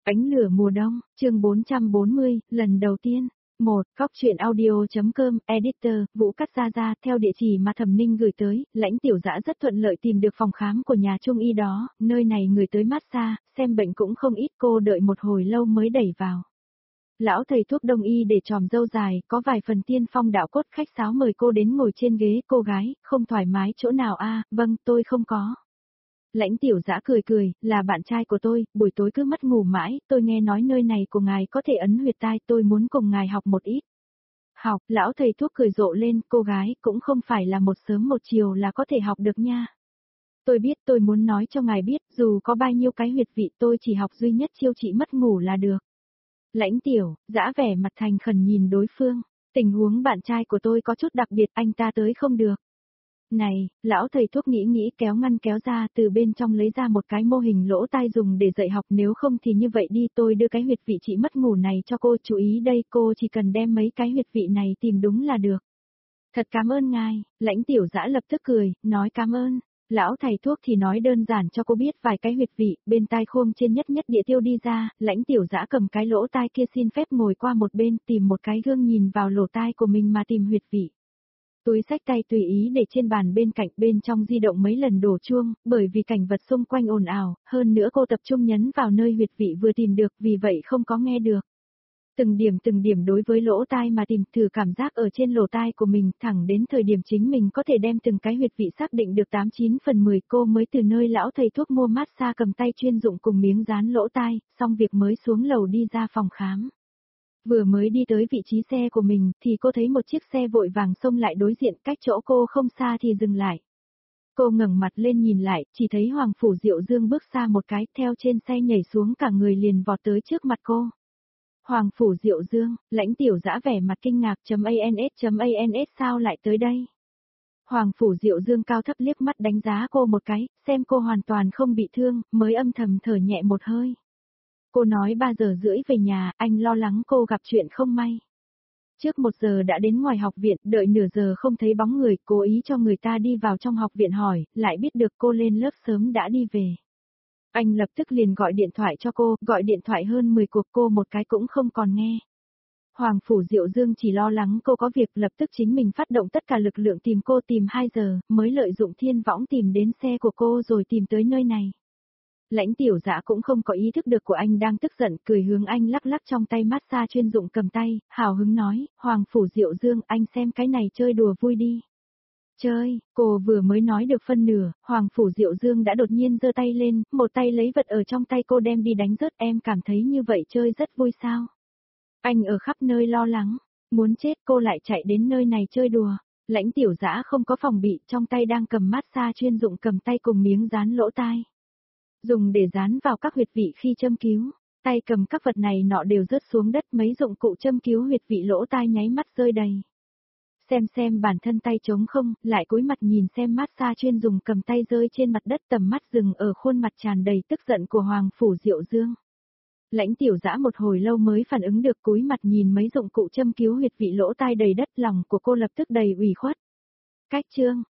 Ánh lửa mùa đông, chương 440, lần đầu tiên. Cóc truyện audio.com, editor, Vũ Cát Gia Gia, theo địa chỉ mà Thẩm Ninh gửi tới, Lãnh Tiểu Dã rất thuận lợi tìm được phòng khám của nhà trung y đó, nơi này người tới massage, xem bệnh cũng không ít, cô đợi một hồi lâu mới đẩy vào. Lão thầy thuốc đông y để tròm râu dài, có vài phần tiên phong đạo cốt, khách sáo mời cô đến ngồi trên ghế. Cô gái, không thoải mái chỗ nào a? Vâng, tôi không có. Lãnh Tiểu Dã cười cười, là bạn trai của tôi, buổi tối cứ mất ngủ mãi, tôi nghe nói nơi này của ngài có thể ấn huyệt tai, tôi muốn cùng ngài học một ít. Học, lão thầy thuốc cười rộ lên, cô gái, cũng không phải là một sớm một chiều là có thể học được nha. Tôi biết, tôi muốn nói cho ngài biết, dù có bao nhiêu cái huyệt vị tôi chỉ học duy nhất chiêu trị mất ngủ là được. Lãnh Tiểu Dã vẻ mặt thành khẩn nhìn đối phương, tình huống bạn trai của tôi có chút đặc biệt, anh ta tới không được. Này, lão thầy thuốc nghĩ kéo ngăn kéo ra, từ bên trong lấy ra một cái mô hình lỗ tai dùng để dạy học, nếu không thì như vậy đi, tôi đưa cái huyệt vị trị mất ngủ này cho cô, chú ý đây, cô chỉ cần đem mấy cái huyệt vị này tìm đúng là được. Thật cảm ơn ngài. Lãnh Tiểu Dã lập tức cười, nói cảm ơn. Lão thầy thuốc thì nói đơn giản cho cô biết vài cái huyệt vị, bên tai khôm trên nhất địa tiêu đi ra, Lãnh Tiểu Dã cầm cái lỗ tai kia xin phép ngồi qua một bên, tìm một cái gương nhìn vào lỗ tai của mình mà tìm huyệt vị. Túi xách tay tùy ý để trên bàn bên cạnh, bên trong di động mấy lần đổ chuông, bởi vì cảnh vật xung quanh ồn ào, hơn nữa cô tập trung nhấn vào nơi huyệt vị vừa tìm được, vì vậy không có nghe được. Từng điểm đối với lỗ tai mà tìm, thử cảm giác ở trên lỗ tai của mình, thẳng đến thời điểm chính mình có thể đem từng cái huyệt vị xác định được 89 phần 10, cô mới từ nơi lão thầy thuốc mua massage cầm tay chuyên dụng cùng miếng dán lỗ tai, xong việc mới xuống lầu đi ra phòng khám. Vừa mới đi tới vị trí xe của mình thì cô thấy một chiếc xe vội vàng xông lại đối diện, cách chỗ cô không xa thì dừng lại. Cô ngẩng mặt lên nhìn lại, chỉ thấy Hoàng Phủ Diệu Dương bước xa một cái, theo trên xe nhảy xuống, cả người liền vọt tới trước mặt cô. Hoàng Phủ Diệu Dương, Lãnh Tiểu Dã vẻ mặt kinh ngạc, ans sao lại tới đây? Hoàng Phủ Diệu Dương cao thấp liếc mắt đánh giá cô một cái, xem cô hoàn toàn không bị thương, mới âm thầm thở nhẹ một hơi. Cô nói 3 giờ rưỡi về nhà, anh lo lắng cô gặp chuyện không may. Trước 1 giờ đã đến ngoài học viện, đợi nửa giờ không thấy bóng người, cố ý cho người ta đi vào trong học viện hỏi, lại biết được cô lên lớp sớm đã đi về. Anh lập tức liền gọi điện thoại cho cô, gọi điện thoại hơn 10 cuộc, cô một cái cũng không còn nghe. Hoàng Phủ Diệu Dương chỉ lo lắng cô có việc, lập tức chính mình phát động tất cả lực lượng tìm cô, tìm 2 giờ, mới lợi dụng thiên võng tìm đến xe của cô rồi tìm tới nơi này. Lãnh Tiểu Dã cũng không có ý thức được của anh đang tức giận, cười hướng anh lắc lắc trong tay massage chuyên dụng cầm tay, hào hứng nói, Hoàng Phủ Diệu Dương, anh xem cái này chơi đùa vui đi. Chơi, cô vừa mới nói được phân nửa, Hoàng Phủ Diệu Dương đã đột nhiên giơ tay lên, một tay lấy vật ở trong tay cô đem đi đánh rớt, em cảm thấy như vậy chơi rất vui sao? Anh ở khắp nơi lo lắng, muốn chết, cô lại chạy đến nơi này chơi đùa. Lãnh Tiểu Dã không có phòng bị, trong tay đang cầm massage chuyên dụng cầm tay cùng miếng dán lỗ tai. Dùng để dán vào các huyệt vị khi châm cứu, tay cầm các vật này nọ đều rớt xuống đất, mấy dụng cụ châm cứu huyệt vị lỗ tai nháy mắt rơi đầy. Xem bản thân tay trống không, lại cúi mặt nhìn xem massage chuyên dùng cầm tay rơi trên mặt đất, tầm mắt dừng ở khuôn mặt tràn đầy tức giận của Hoàng Phủ Diệu Dương. Lãnh Tiểu Dã một hồi lâu mới phản ứng được, cúi mặt nhìn mấy dụng cụ châm cứu huyệt vị lỗ tai đầy đất, lòng của cô lập tức đầy ủy khuất. Cách chương,